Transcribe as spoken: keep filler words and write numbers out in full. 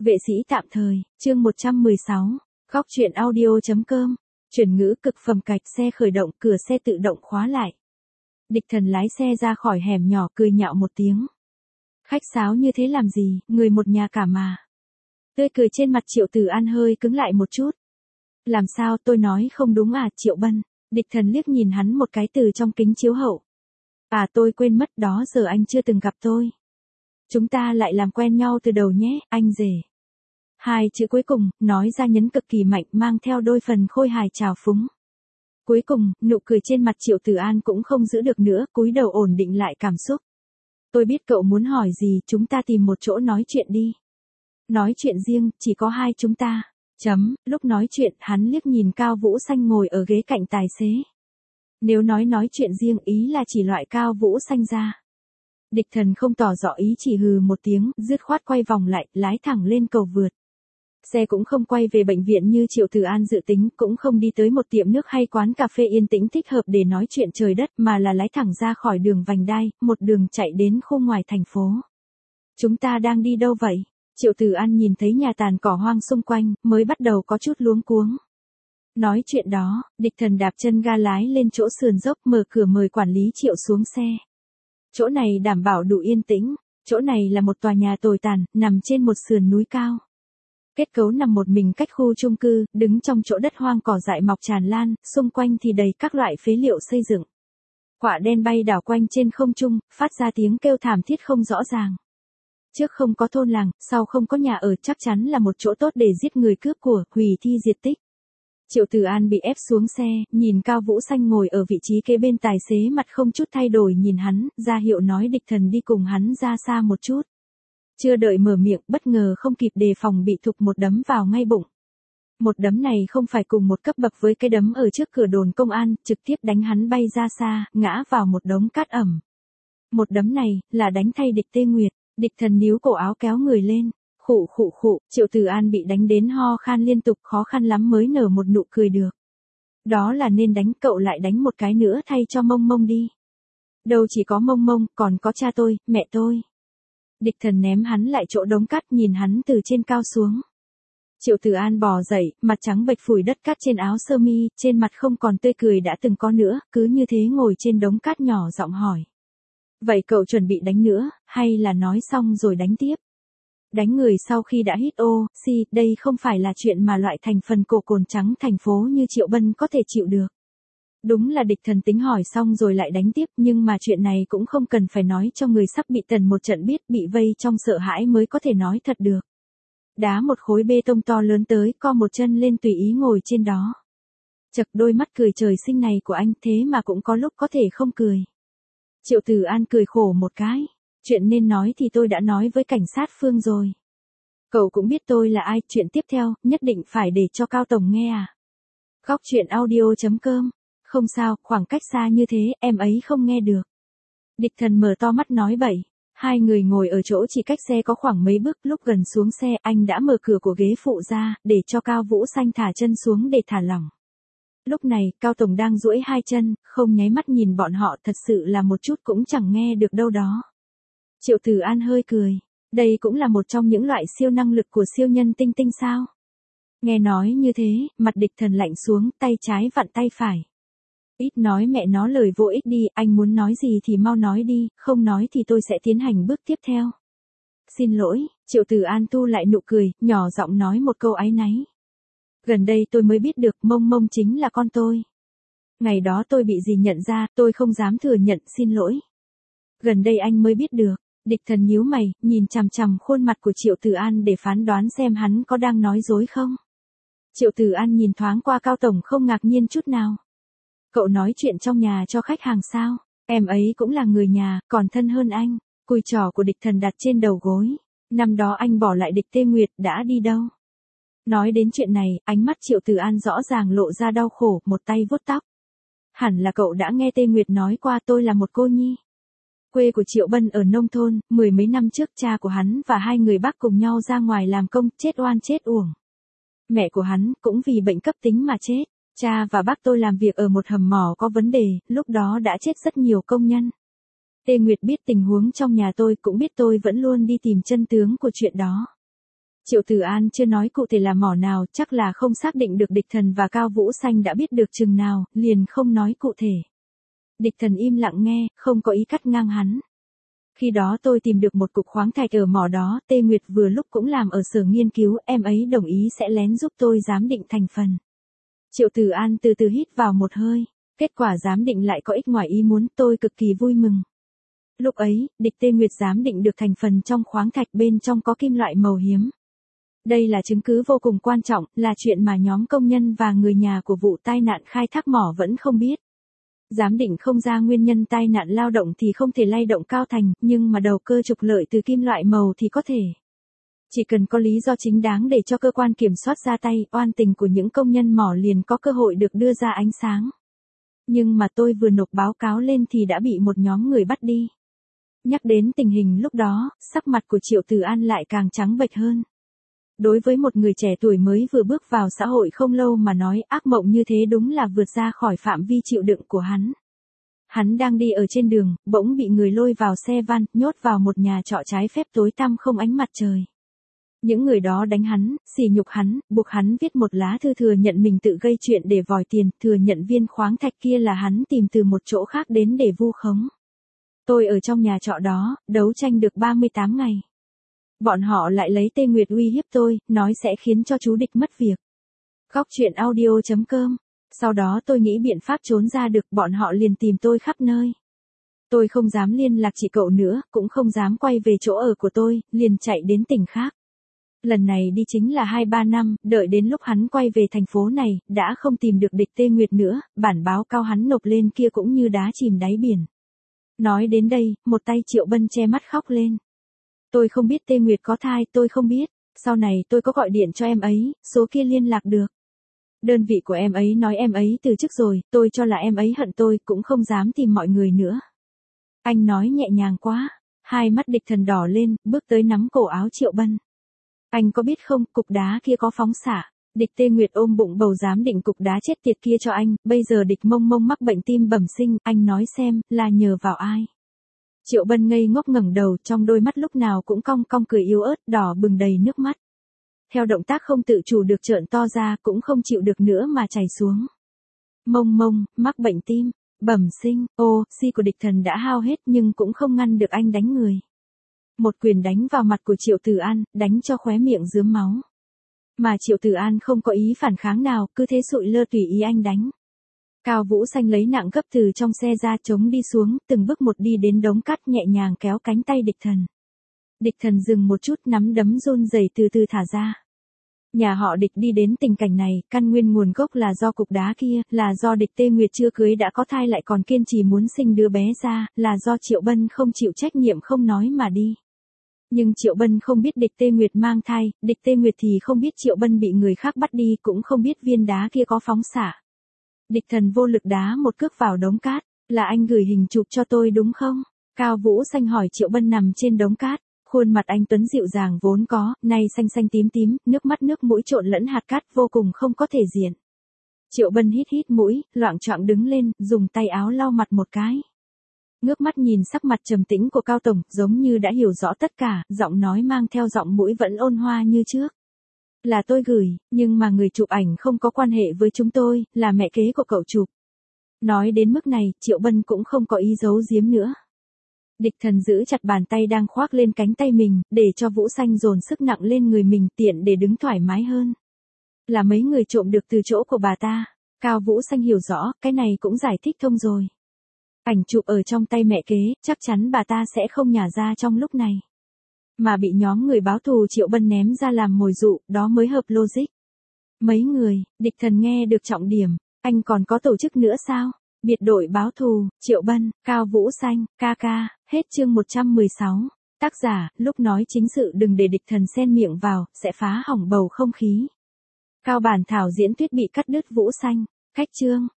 Vệ sĩ tạm thời, chương một trăm mười sáu, góc truyện audio.com, chuyển ngữ cực phẩm cạch xe khởi động, cửa xe tự động khóa lại. Địch Thần lái xe ra khỏi hẻm nhỏ cười nhạo một tiếng. Khách sáo như thế làm gì, người một nhà cả mà. Tươi cười trên mặt Triệu Tử An hơi cứng lại một chút. Làm sao, tôi nói không đúng à, Triệu Bân? Địch Thần liếc nhìn hắn một cái từ trong kính chiếu hậu. À, tôi quên mất, đó giờ anh chưa từng gặp tôi. Chúng ta lại làm quen nhau từ đầu nhé, anh rể. Hai chữ cuối cùng, nói ra nhấn cực kỳ mạnh, mang theo đôi phần khôi hài trào phúng. Cuối cùng, nụ cười trên mặt Triệu Tử An cũng không giữ được nữa, cúi đầu ổn định lại cảm xúc. Tôi biết cậu muốn hỏi gì, chúng ta tìm một chỗ nói chuyện đi. Nói chuyện riêng, chỉ có hai chúng ta. Chấm, lúc nói chuyện, hắn liếc nhìn Cao Vũ Xanh ngồi ở ghế cạnh tài xế. Nếu nói nói chuyện riêng ý là chỉ loại Cao Vũ Xanh ra. Địch Thần không tỏ rõ ý, chỉ hừ một tiếng, dứt khoát quay vòng lại, lái thẳng lên cầu vượt. Xe cũng không quay về bệnh viện như Triệu Tử An dự tính, cũng không đi tới một tiệm nước hay quán cà phê yên tĩnh thích hợp để nói chuyện trời đất, mà là lái thẳng ra khỏi đường vành đai, một đường chạy đến khu ngoài thành phố. Chúng ta đang đi đâu vậy? Triệu Tử An nhìn thấy nhà tàn cỏ hoang xung quanh, mới bắt đầu có chút luống cuống. Nói chuyện đó, Địch Thần đạp chân ga lái lên chỗ sườn dốc, mở cửa mời quản lý Triệu xuống xe. Chỗ này đảm bảo đủ yên tĩnh, chỗ này là một tòa nhà tồi tàn, nằm trên một sườn núi cao. Kết cấu nằm một mình cách khu chung cư, đứng trong chỗ đất hoang cỏ dại mọc tràn lan, xung quanh thì đầy các loại phế liệu xây dựng. Quả đen bay đảo quanh trên không trung, phát ra tiếng kêu thảm thiết không rõ ràng. Trước không có thôn làng, sau không có nhà ở, chắc chắn là một chỗ tốt để giết người cướp của, hủy thi diệt tích. Triệu Tử An bị ép xuống xe, nhìn Cao Vũ Xanh ngồi ở vị trí kế bên tài xế, mặt không chút thay đổi nhìn hắn, ra hiệu nói Địch Thần đi cùng hắn ra xa một chút. Chưa đợi mở miệng, bất ngờ không kịp đề phòng bị thục một đấm vào ngay bụng. Một đấm này không phải cùng một cấp bậc với cái đấm ở trước cửa đồn công an, trực tiếp đánh hắn bay ra xa, ngã vào một đống cát ẩm. Một đấm này, là đánh thay Địch Tê Nguyệt. Địch Thần níu cổ áo kéo người lên. Khụ khụ khụ, Triệu Tử An bị đánh đến ho khan liên tục, khó khăn lắm mới nở một nụ cười được. Đó là nên đánh, cậu lại đánh một cái nữa thay cho Mông Mông đi. Đâu chỉ có Mông Mông, còn có cha tôi, mẹ tôi. Địch Thần ném hắn lại chỗ đống cát, nhìn hắn từ trên cao xuống. Triệu Tử An bò dậy, mặt trắng bệch phủi đất cát trên áo sơ mi, trên mặt không còn tươi cười đã từng có nữa, cứ như thế ngồi trên đống cát nhỏ giọng hỏi. Vậy cậu chuẩn bị đánh nữa, hay là nói xong rồi đánh tiếp? Đánh người sau khi đã hít oxy, đây không phải là chuyện mà loại thành phần cổ cồn trắng thành phố như Triệu Bân có thể chịu được. Đúng là Địch Thần tính hỏi xong rồi lại đánh tiếp, nhưng mà chuyện này cũng không cần phải nói cho người sắp bị tần một trận biết, bị vây trong sợ hãi mới có thể nói thật được. Đá một khối bê tông to lớn tới, co một chân lên tùy ý ngồi trên đó. Chật, đôi mắt cười trời sinh này của anh thế mà cũng có lúc có thể không cười. Triệu Tử An cười khổ một cái. Chuyện nên nói thì tôi đã nói với cảnh sát Phương rồi. Cậu cũng biết tôi là ai, chuyện tiếp theo, nhất định phải để cho Cao Tổng nghe à. Góc truyện audio.com. Không sao, khoảng cách xa như thế, em ấy không nghe được. Địch Thần mở to mắt nói bậy. Hai người ngồi ở chỗ chỉ cách xe có khoảng mấy bước, lúc gần xuống xe, anh đã mở cửa của ghế phụ ra, để cho Cao Vũ Xanh thả chân xuống để thả lỏng. Lúc này, Cao Tổng đang duỗi hai chân, không nháy mắt nhìn bọn họ, thật sự là một chút cũng chẳng nghe được đâu đó. Triệu Tử An hơi cười. Đây cũng là một trong những loại siêu năng lực của siêu nhân tinh tinh sao? Nghe nói như thế, mặt Địch Thần lạnh xuống, tay trái vặn tay phải. Ít nói mẹ nó lời vô ích đi, anh muốn nói gì thì mau nói đi, không nói thì tôi sẽ tiến hành bước tiếp theo. Xin lỗi, Triệu Tử An tu lại nụ cười, nhỏ giọng nói một câu áy náy. Gần đây tôi mới biết được Mông Mông chính là con tôi. Ngày đó tôi bị gì nhận ra, tôi không dám thừa nhận, xin lỗi. Gần đây anh mới biết được. Địch Thần nhíu mày, nhìn chằm chằm khuôn mặt của Triệu Tử An để phán đoán xem hắn có đang nói dối không. Triệu Tử An nhìn thoáng qua Cao Tổng không ngạc nhiên chút nào. Cậu nói chuyện trong nhà cho khách hàng sao? Em ấy cũng là người nhà, còn thân hơn anh. Cùi trỏ của Địch Thần đặt trên đầu gối. Năm đó anh bỏ lại Địch Tê Nguyệt, đã đi đâu? Nói đến chuyện này, ánh mắt Triệu Tử An rõ ràng lộ ra đau khổ, một tay vuốt tóc. Hẳn là cậu đã nghe Tê Nguyệt nói qua tôi là một cô nhi. Quê của Triệu Bân ở nông thôn, mười mấy năm trước cha của hắn và hai người bác cùng nhau ra ngoài làm công, chết oan chết uổng. Mẹ của hắn cũng vì bệnh cấp tính mà chết. Cha và bác tôi làm việc ở một hầm mỏ có vấn đề, lúc đó đã chết rất nhiều công nhân. Tê Nguyệt biết tình huống trong nhà tôi, cũng biết tôi vẫn luôn đi tìm chân tướng của chuyện đó. Triệu Từ An chưa nói cụ thể là mỏ nào, chắc là không xác định được Địch Thần và Cao Vũ Xanh đã biết được chừng nào, liền không nói cụ thể. Địch Thần im lặng nghe, không có ý cắt ngang hắn. Khi đó tôi tìm được một cục khoáng thạch ở mỏ đó, Tê Nguyệt vừa lúc cũng làm ở sở nghiên cứu, em ấy đồng ý sẽ lén giúp tôi giám định thành phần. Triệu Từ An từ từ hít vào một hơi, kết quả giám định lại có ích ngoài ý muốn, tôi cực kỳ vui mừng. Lúc ấy, địch Tê Nguyệt giám định được thành phần trong khoáng thạch bên trong có kim loại màu hiếm. Đây là chứng cứ vô cùng quan trọng, là chuyện mà nhóm công nhân và người nhà của vụ tai nạn khai thác mỏ vẫn không biết. Giám định không ra nguyên nhân tai nạn lao động thì không thể lay động Cao Thành, nhưng mà đầu cơ trục lợi từ kim loại màu thì có thể. Chỉ cần có lý do chính đáng để cho cơ quan kiểm soát ra tay, oan tình của những công nhân mỏ liền có cơ hội được đưa ra ánh sáng. Nhưng mà tôi vừa nộp báo cáo lên thì đã bị một nhóm người bắt đi. Nhắc đến tình hình lúc đó, sắc mặt của Triệu Từ An lại càng trắng bệch hơn. Đối với một người trẻ tuổi mới vừa bước vào xã hội không lâu mà nói ác mộng như thế đúng là vượt ra khỏi phạm vi chịu đựng của hắn. Hắn đang đi ở trên đường, bỗng bị người lôi vào xe van, nhốt vào một nhà trọ trái phép tối tăm không ánh mặt trời. Những người đó đánh hắn, sỉ nhục hắn, buộc hắn viết một lá thư thừa nhận mình tự gây chuyện để vòi tiền, thừa nhận viên khoáng thạch kia là hắn tìm từ một chỗ khác đến để vu khống. Tôi ở trong nhà trọ đó, đấu tranh được ba mươi tám ngày. Bọn họ lại lấy Tê Nguyệt uy hiếp tôi, nói sẽ khiến cho chú Địch mất việc. Góc truyện audio chấm com. Sau đó tôi nghĩ biện pháp trốn ra được, bọn họ liền tìm tôi khắp nơi. Tôi không dám liên lạc chị cậu nữa, cũng không dám quay về chỗ ở của tôi, liền chạy đến tỉnh khác. Lần này đi chính là hai ba năm, đợi đến lúc hắn quay về thành phố này, đã không tìm được địch Tê Nguyệt nữa, bản báo cáo hắn nộp lên kia cũng như đá chìm đáy biển. Nói đến đây, một tay Triệu Bân che mắt khóc lên. Tôi không biết Tê Nguyệt có thai, tôi không biết, sau này tôi có gọi điện cho em ấy, số kia liên lạc được. Đơn vị của em ấy nói em ấy từ chức rồi, tôi cho là em ấy hận tôi, cũng không dám tìm mọi người nữa. Anh nói nhẹ nhàng quá, hai mắt Địch Thần đỏ lên, bước tới nắm cổ áo Triệu Bân. Anh có biết không, cục đá kia có phóng xạ. Địch Tê Nguyệt ôm bụng bầu giám định cục đá chết tiệt kia cho anh, bây giờ Địch Mông Mông mắc bệnh tim bẩm sinh, anh nói xem, là nhờ vào ai? Triệu Bân ngây ngốc ngẩng đầu, trong đôi mắt lúc nào cũng cong cong cười yếu ớt, đỏ bừng đầy nước mắt. Theo động tác không tự chủ được trợn to ra, cũng không chịu được nữa mà chảy xuống. Mông Mông, mắc bệnh tim, bẩm sinh, ô, si của Địch Thần đã hao hết nhưng cũng không ngăn được anh đánh người. Một quyền đánh vào mặt của Triệu Từ An, đánh cho khóe miệng rướm máu. Mà Triệu Từ An không có ý phản kháng nào, cứ thế sụi lơ tùy ý anh đánh. Cao Vũ Xanh lấy nặng gấp từ trong xe ra chống đi xuống, từng bước một đi đến đống cát nhẹ nhàng kéo cánh tay Địch Thần. Địch Thần dừng một chút, nắm đấm run rẩy từ từ thả ra. Nhà họ Địch đi đến tình cảnh này, căn nguyên nguồn gốc là do cục đá kia, là do Địch Tê Nguyệt chưa cưới đã có thai lại còn kiên trì muốn sinh đứa bé ra, là do Triệu Bân không chịu trách nhiệm không nói mà đi. Nhưng Triệu Bân không biết Địch Tê Nguyệt mang thai, Địch Tê Nguyệt thì không biết Triệu Bân bị người khác bắt đi, cũng không biết viên đá kia có phóng xạ. Địch Thần vô lực đá một cước vào đống cát, là anh gửi hình chụp cho tôi đúng không? Cao Vũ Xanh hỏi Triệu Bân nằm trên đống cát, khuôn mặt anh tuấn dịu dàng vốn có, nay xanh xanh tím tím, nước mắt nước mũi trộn lẫn hạt cát vô cùng không có thể diện. Triệu Bân hít hít mũi, loạng choạng đứng lên, dùng tay áo lau mặt một cái. Ngước mắt nhìn sắc mặt trầm tĩnh của Cao Tổng, giống như đã hiểu rõ tất cả, giọng nói mang theo giọng mũi vẫn ôn hòa như trước. Là tôi gửi, nhưng mà người chụp ảnh không có quan hệ với chúng tôi, là mẹ kế của cậu chụp. Nói đến mức này, Triệu Bân cũng không có ý giấu giếm nữa. Địch Thần giữ chặt bàn tay đang khoác lên cánh tay mình, để cho Vũ Xanh dồn sức nặng lên người mình tiện để đứng thoải mái hơn. Là mấy người trộm được từ chỗ của bà ta. Cao Vũ Xanh hiểu rõ, cái này cũng giải thích thông rồi. Ảnh chụp ở trong tay mẹ kế, chắc chắn bà ta sẽ không nhả ra trong lúc này. Mà bị nhóm người báo thù Triệu Bân ném ra làm mồi dụ, đó mới hợp logic. Mấy người, Địch Thần nghe được trọng điểm, anh còn có tổ chức nữa sao? Biệt đội báo thù, Triệu Bân, Cao Vũ Xanh, ca ca, hết chương một trăm mười sáu. Tác giả, lúc nói chính sự đừng để Địch Thần xen miệng vào, sẽ phá hỏng bầu không khí. Cao bản thảo diễn thuyết bị cắt đứt Vũ Xanh, cách chương.